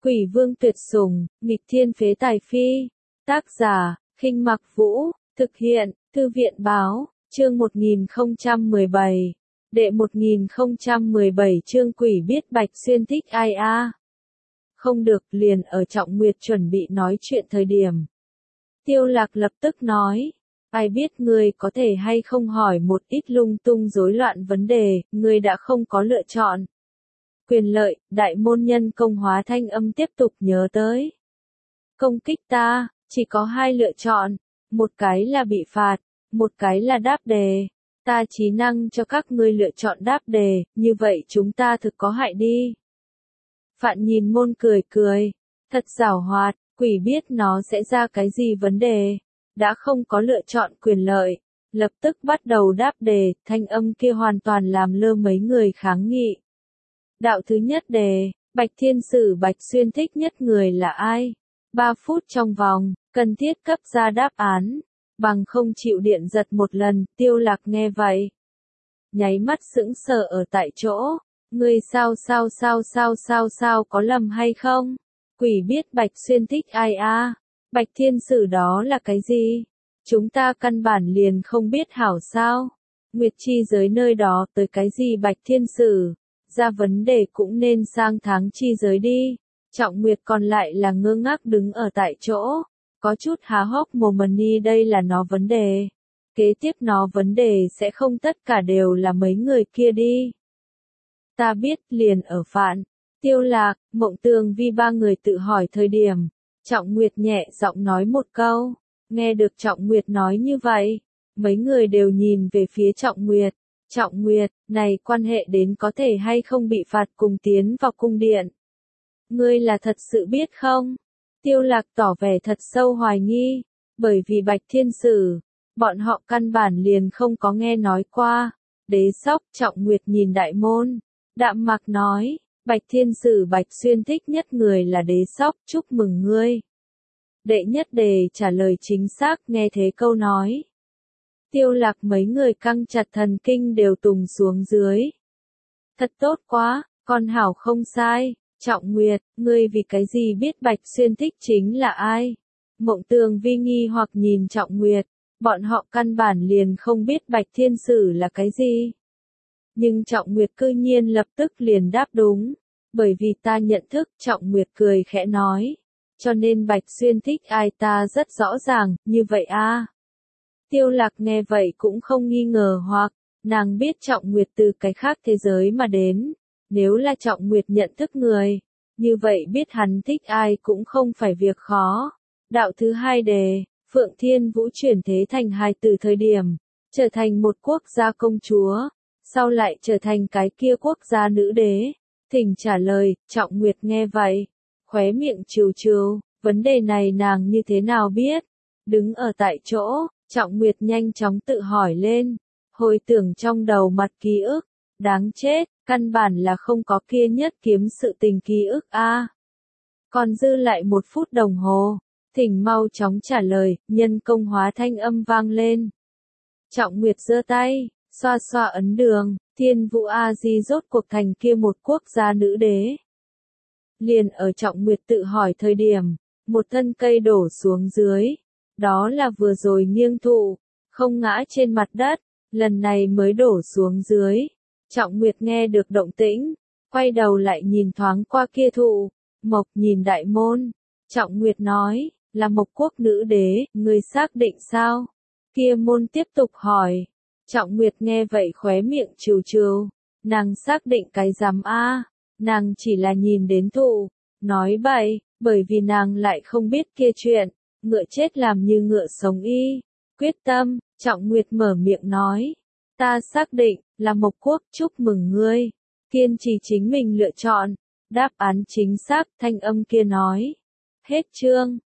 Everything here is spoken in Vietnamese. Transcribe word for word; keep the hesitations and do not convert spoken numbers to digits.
Quỷ vương tuyệt sủng, nghịch thiên phế tài phi. Tác giả, Khinh Mặc Vũ, thực hiện, Thư viện Báo, chương một nghìn không trăm mười bảy. Đệ một nghìn không trăm mười bảy chương Quỷ biết Bạch Xuyên thích ai a? Không được, liền ở Trọng Nguyệt chuẩn bị nói chuyện thời điểm. Tiêu Lạc lập tức nói, ai biết ngươi có thể hay không hỏi một ít lung tung rối loạn vấn đề, ngươi đã không có lựa chọn. Quyền lợi, đại môn nhân công hóa thanh âm tiếp tục nhớ tới. Công kích ta, chỉ có hai lựa chọn, một cái là bị phạt, một cái là đáp đề. Ta trí năng cho các ngươi lựa chọn đáp đề, như vậy chúng ta thực có hại đi. Phạn nhìn môn cười cười, thật giảo hoạt, quỷ biết nó sẽ ra cái gì vấn đề. Đã không có lựa chọn quyền lợi, lập tức bắt đầu đáp đề, thanh âm kia hoàn toàn làm lơ mấy người kháng nghị. Đạo thứ nhất đề, Bạch Thiên Sử Bạch Xuyên thích nhất người là ai? Ba phút trong vòng, cần thiết cấp ra đáp án, bằng không chịu điện giật một lần, Tiêu Lạc nghe vậy. Nháy mắt sững sờ ở tại chỗ, ngươi sao sao sao sao sao sao có lầm hay không? Quỷ biết Bạch Xuyên thích ai a? Bạch Thiên Sử đó là cái gì? Chúng ta căn bản liền không biết hảo sao? Nguyệt chi giới nơi đó tới cái gì Bạch Thiên Sử? Ra vấn đề cũng nên sang tháng chi giới đi. Trọng Nguyệt còn lại là ngơ ngác đứng ở tại chỗ, có chút há hốc mồm ni đây là nó vấn đề. Kế tiếp nó vấn đề sẽ không tất cả đều là mấy người kia đi. Ta biết liền ở Phạn, Tiêu Lạc, Mộng Tường Vi ba người tự hỏi thời điểm. Trọng Nguyệt nhẹ giọng nói một câu, nghe được Trọng Nguyệt nói như vậy, mấy người đều nhìn về phía Trọng Nguyệt. Trọng Nguyệt, này quan hệ đến có thể hay không bị phạt cùng tiến vào cung điện. Ngươi là thật sự biết không? Tiêu Lạc tỏ vẻ thật sâu hoài nghi, bởi vì Bạch Thiên Sử, bọn họ căn bản liền không có nghe nói qua. Đế sóc Trọng Nguyệt nhìn đại môn, đạm mạc nói, Bạch Thiên Sử Bạch Xuyên thích nhất người là đế sóc, chúc mừng ngươi. Đệ nhất đề trả lời chính xác, nghe thế câu nói. Tiêu Lạc mấy người căng chặt thần kinh đều tùng xuống dưới. Thật tốt quá, con hảo không sai. Trọng Nguyệt, ngươi vì cái gì biết Bạch Xuyên thích chính là ai? Mộng Tường Vi nghi hoặc nhìn Trọng Nguyệt, bọn họ căn bản liền không biết Bạch Thiên Sử là cái gì. Nhưng Trọng Nguyệt cư nhiên lập tức liền đáp đúng, bởi vì ta nhận thức. Trọng Nguyệt cười khẽ nói, cho nên Bạch Xuyên thích ai ta rất rõ ràng, như vậy a. À. Tiêu Lạc nghe vậy cũng không nghi ngờ hoặc, nàng biết Trọng Nguyệt từ cái khác thế giới mà đến. Nếu là Trọng Nguyệt nhận thức người, như vậy biết hắn thích ai cũng không phải việc khó. Đạo thứ hai đề, Phượng Thiên Vũ chuyển thế thành hài tử thời điểm, trở thành một quốc gia công chúa, sau lại trở thành cái kia quốc gia nữ đế. Thỉnh trả lời. Trọng Nguyệt nghe vậy, khóe miệng trừ trừ, vấn đề này nàng như thế nào biết? Đứng ở tại chỗ, Trọng Nguyệt nhanh chóng tự hỏi lên, hồi tưởng trong đầu mặt ký ức, đáng chết, căn bản là không có kia nhất kiếm sự tình ký ức a. À. Còn dư lại một phút đồng hồ, thỉnh mau chóng trả lời, nhân công hóa thanh âm vang lên. Trọng Nguyệt giơ tay, xoa xoa ấn đường, Thiên Vũ A Di rốt cuộc thành kia một quốc gia nữ đế. Liền ở Trọng Nguyệt tự hỏi thời điểm, một thân cây đổ xuống dưới, đó là vừa rồi nghiêng thụ, không ngã trên mặt đất, lần này mới đổ xuống dưới. Trọng Nguyệt nghe được động tĩnh, quay đầu lại nhìn thoáng qua kia thụ, Mộc nhìn đại môn. Trọng Nguyệt nói, là Mộc quốc nữ đế, người xác định sao? Kia môn tiếp tục hỏi. Trọng Nguyệt nghe vậy khóe miệng trừ trừ, nàng xác định cái rắm a, nàng chỉ là nhìn đến thụ, nói bậy, bởi vì nàng lại không biết kia chuyện, ngựa chết làm như ngựa sống y. Quyết tâm, Trọng Nguyệt mở miệng nói, ta xác định, là Mộc quốc, chúc mừng ngươi. Kiên trì chính mình lựa chọn, đáp án chính xác, thanh âm kia nói. Hết chương.